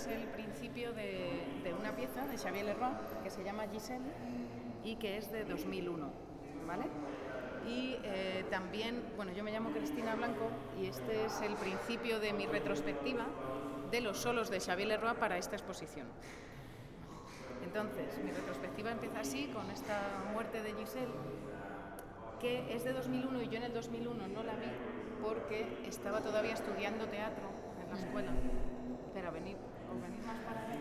es el principio de una pieza de Xavier Leroy que se llama Giselle y que es de 2001, ¿vale? Y también, bueno, yo me llamo Cristina Blanco y este es el principio de mi retrospectiva de los solos de Xavier Leroy para esta exposición. Entonces, mi retrospectiva empieza así, con esta muerte de Giselle, que es de 2001 y yo en el 2001 no la vi porque estaba todavía estudiando teatro en la escuela. Espera, venid más para acá.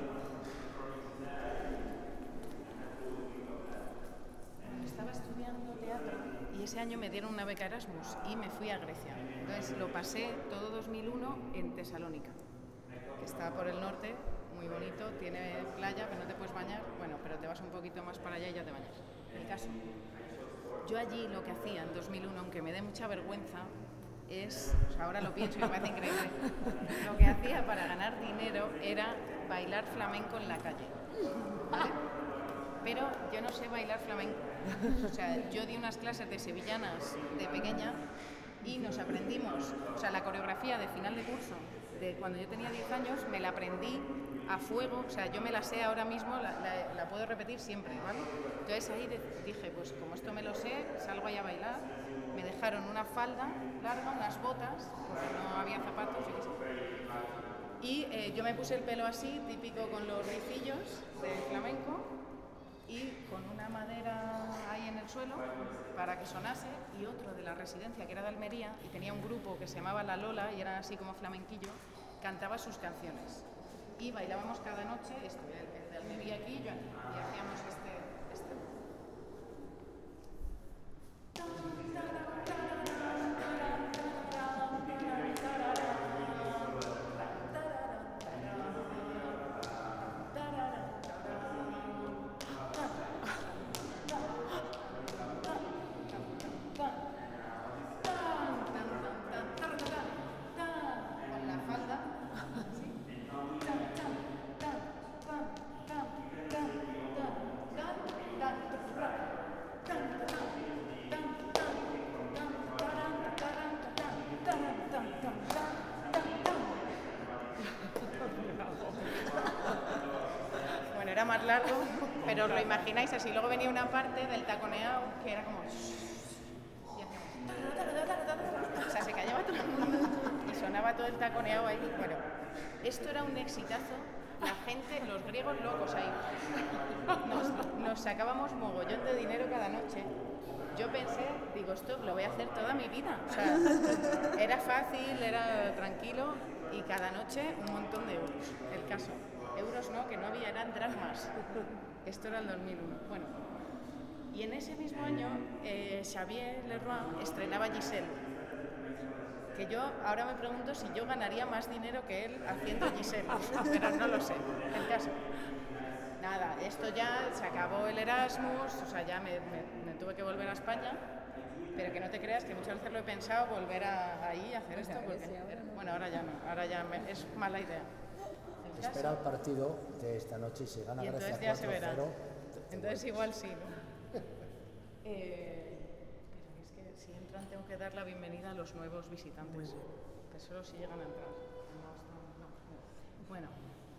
Estaba estudiando teatro y ese año me dieron una beca Erasmus y me fui a Grecia. Entonces lo pasé todo 2001 en Tesalónica, que está por el norte, muy bonito, tiene playa, pero no te puedes bañar, bueno, pero te vas un poquito más para allá y ya te bañas. El caso, yo allí lo que hacía en 2001, aunque me dé mucha vergüenza, es, o sea, ahora lo pienso y me parece increíble, lo que hacía para ganar dinero era bailar flamenco en la calle, ¿vale? Pero yo no sé bailar flamenco, o sea, yo di unas clases de sevillanas de pequeña y nos aprendimos, o sea, la coreografía de final de curso, de cuando yo tenía 10 años, me la aprendí a fuego, o sea, yo me la sé ahora mismo, la puedo repetir siempre, ¿vale? Entonces ahí dije, pues como esto me lo sé, salgo ahí a bailar, me dejaron una falda larga, unas botas, porque no había zapatos, yo qué sé. Y yo me puse el pelo así, típico con los ricillos de flamenco, y con una madera ahí en el suelo para que sonase, y otro de la residencia que era de Almería y tenía un grupo que se llamaba La Lola y era así como flamenquillo, cantaba sus canciones y bailábamos cada noche esto, el de Almería aquí y yo aquí, y hacíamos este. Bueno, era más largo, pero os lo imagináis así. Luego venía una parte del taconeado que era como... Y hacíamos... O sea, se callaba todo el mundo y sonaba todo el taconeado ahí. Bueno, esto era un exitazo. La gente, los griegos locos ahí. Nos sacábamos mogollón de dinero cada noche. Yo pensé, digo, esto lo voy a hacer toda mi vida. O sea, era fácil, era tranquilo y cada noche un montón de euros. El caso, euros no, que no había, eran dracmas. Esto era el 2001. Bueno, y en ese mismo año Xavier Leroy estrenaba Giselle. Que yo ahora me pregunto si yo ganaría más dinero que él haciendo Giselle, pero no lo sé. El caso. Nada, esto ya se acabó el Erasmus, o sea, ya me tuve que volver a España, pero que no te creas que muchas veces lo he pensado, volver ahí a hacer esto, porque, bueno, ahora ya no, ahora ya es mala idea. Espera el partido de esta noche y si gana Grecia 4-0. Entonces ya se verá. Entonces igual sí, ¿no? Pero es que si entran tengo que dar la bienvenida a los nuevos visitantes, que solo si llegan a entrar. Bueno.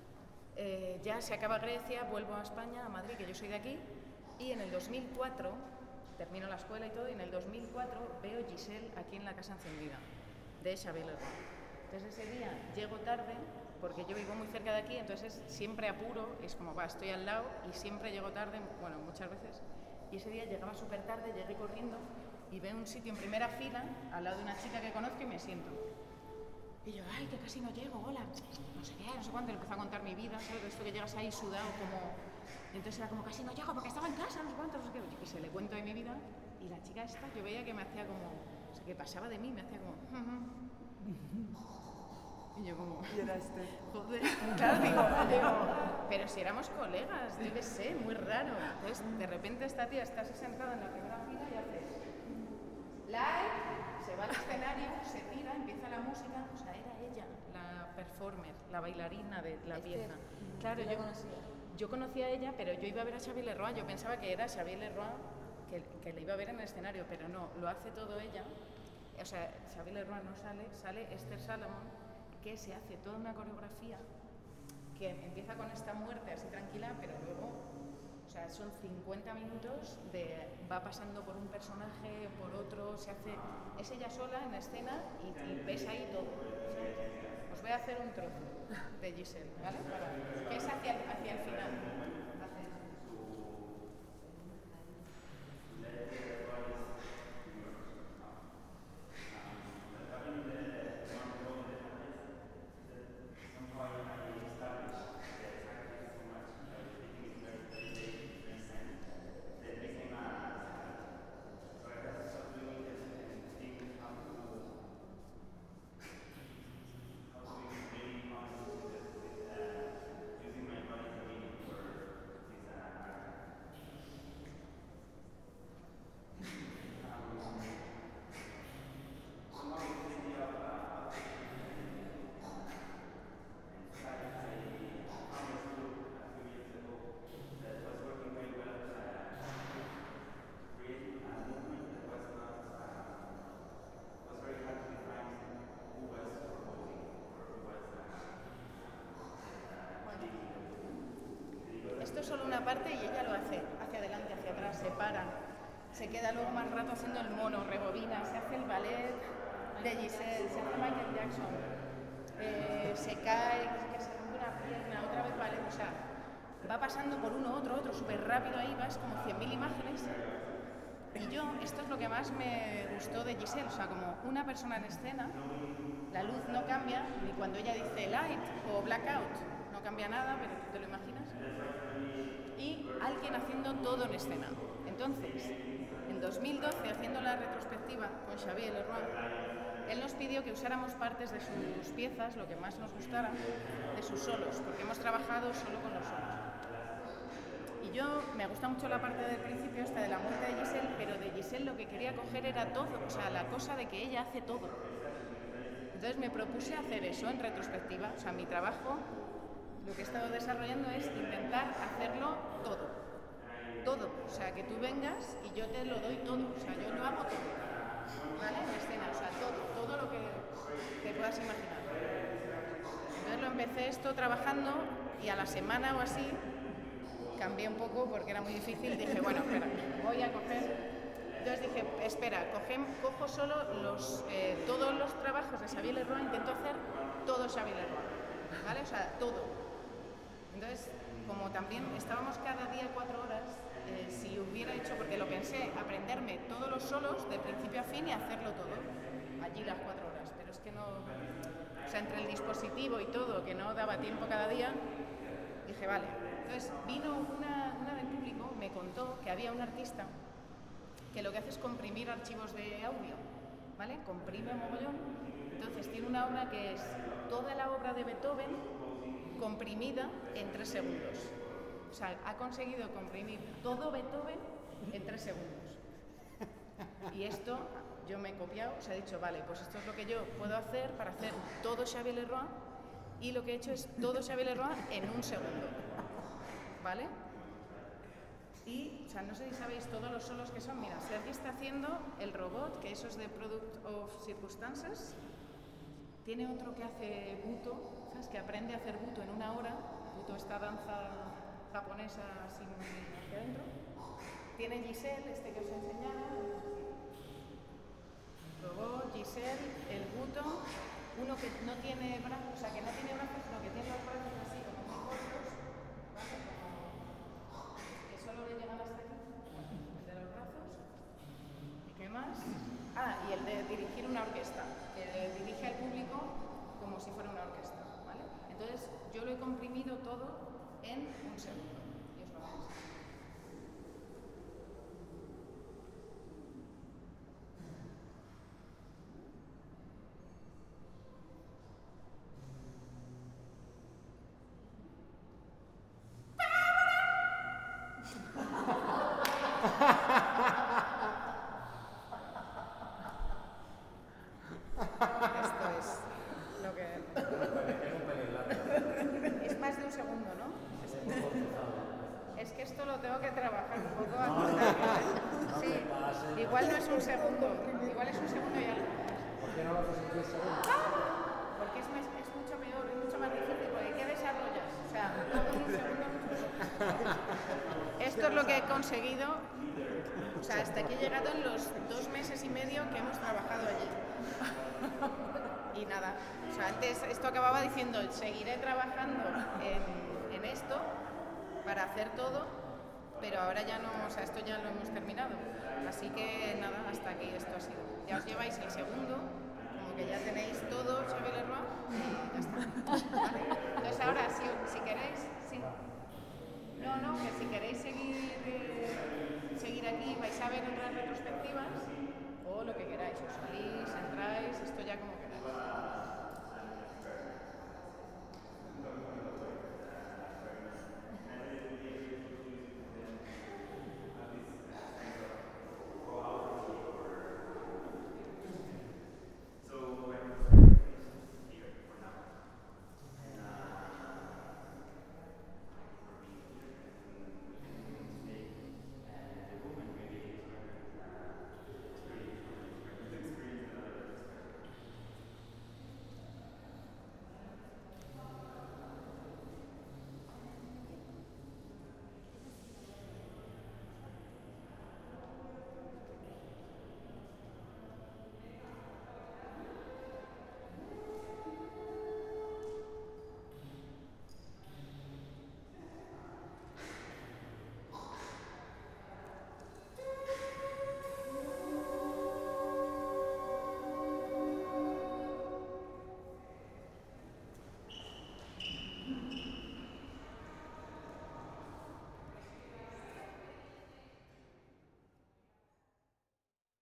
Ya se acaba Grecia, vuelvo a España, a Madrid, que yo soy de aquí, y en el 2004, termino la escuela y todo, y en el 2004 veo Giselle aquí en la Casa Encendida, de Xavier Leroy. Entonces ese día llego tarde, porque yo vivo muy cerca de aquí, entonces siempre apuro, es como, estoy al lado, y siempre llego tarde, bueno, muchas veces, y ese día llegaba súper tarde, llegué corriendo, y veo un sitio en primera fila, al lado de una chica que conozco, y me siento. Y yo, ay, que casi no llego, hola, no sé qué, no sé cuánto, y le empecé a contar mi vida, ¿sabes? Esto que llegas ahí sudado como... Y entonces era como, casi no llego porque estaba en casa, no sé cuánto, no sé qué. Y se le cuento de mi vida, y la chica esta, yo veía que me hacía como... O sea, que pasaba de mí, me hacía como... Y yo como... Y era este. Joder, claro, digo, pero si éramos colegas, yo qué sé, muy raro. Entonces, de repente esta tía está así sentada en la primera fila y hace... Like, se va al escenario, se tira, empieza la música, o sea, era ella, la performer, la bailarina de la pieza. Claro, yo conocía a ella, pero yo iba a ver a Xavier Leroy, yo pensaba que era Xavier Leroy que le iba a ver en el escenario, pero no, lo hace todo ella. O sea, Xavier Leroy no sale Esther Salomón, que se hace toda una coreografía que empieza con esta muerte así tranquila, pero luego, o sea, son 50 minutos de va pasando por un personaje, por otro, se hace, es ella sola en escena y ves ahí todo. ¿Sabes? Os voy a hacer un trozo de Giselle, ¿vale? Que es hacia el final. Esto es solo una parte y ella lo hace hacia adelante, hacia atrás, se para, se queda luego más rato haciendo el mono, rebobina, se hace el ballet de Giselle, se hace Michael Jackson, se cae, que se rompe una pierna, otra vez ballet, o sea, va pasando por uno, otro, súper rápido ahí, vas como 100.000 imágenes. Y yo, esto es lo que más me gustó de Giselle, o sea, como una persona en escena, la luz no cambia, ni cuando ella dice light o blackout, no cambia nada, pero tú te lo imaginas. Y alguien haciendo todo en escena. Entonces, en 2012, haciendo la retrospectiva con Xavier Leroy, él nos pidió que usáramos partes de sus piezas, lo que más nos gustara, de sus solos, porque hemos trabajado solo con los solos. Y yo, me gusta mucho la parte del principio esta de la muerte de Giselle, pero de Giselle lo que quería coger era todo, o sea, la cosa de que ella hace todo. Entonces me propuse hacer eso en retrospectiva, o sea, mi trabajo, lo que he estado desarrollando es intentar hacerlo todo, o sea, que tú vengas y yo te lo doy todo, o sea, yo lo hago todo, ¿vale? En escena, o sea, todo lo que te puedas imaginar. Entonces lo empecé esto trabajando y a la semana o así cambié un poco porque era muy difícil, dije, bueno, espera, voy a coger... Entonces dije, espera, cojo solo todos los trabajos de Xavier Leroy, intento hacer todo Xavier Leroy, ¿vale? O sea, todo. Entonces, como también estábamos cada día 4 horas, si hubiera hecho, porque lo pensé, aprenderme todos los solos de principio a fin y hacerlo todo, allí las 4 horas, pero es que no... O sea, entre el dispositivo y todo, que no daba tiempo cada día, dije, vale. Entonces vino una del público, me contó que había un artista que lo que hace es comprimir archivos de audio, ¿vale? Comprime mogollón. Entonces tiene una obra que es toda la obra de Beethoven comprimida en 3 segundos. O sea, ha conseguido comprimir todo Beethoven en 3 segundos. Y esto yo me he copiado, o sea, he dicho, vale, pues esto es lo que yo puedo hacer para hacer todo Xavier Leroy, y lo que he hecho es todo Xavier Leroy en 1 segundo, ¿vale? Y, o sea, no sé si sabéis todos los solos que son. Mira, Sergi está haciendo el robot, que eso es de Product of Circumstances. Tiene otro que hace buto, ¿sabes? Que aprende a hacer buto en 1 hora. Buto, esta danza japonesa sin hacia adentro. Tiene Giselle, este que os he enseñado. Robot, Giselle, el buto. Uno que no tiene brazos, o sea, que no tiene brazos, sino que tiene los brazos así, como muy cortos, ¿vale? Que solo le llegan hasta aquí, el de los brazos. ¿Y qué más? Ah, y el de dirigir una orquesta, que dirige al público como si fuera una orquesta, ¿vale? Entonces, yo lo he comprimido todo en 1 segundo. Y os lo vamos a hacer. Esto es lo que... Es más de 1 segundo, ¿no? Es que esto lo tengo que trabajar un poco a sí, igual no es 1 segundo, igual es 1 segundo y algo. ¿Por qué no lo haces en 10 segundos? Porque es mucho peor, es mucho más difícil, porque ¿qué desarrollas? O sea, conseguido, o sea, hasta aquí he llegado en los 2 meses y medio que hemos trabajado allí. Y nada, o sea, antes esto acababa diciendo, seguiré trabajando en esto para hacer todo, pero ahora ya no, o sea, esto ya lo hemos terminado. Así que nada, hasta aquí esto ha sido. Ya os lleváis el segundo, como que ya tenéis todo sobre el Leroy y ya está. ¿Vale? Entonces,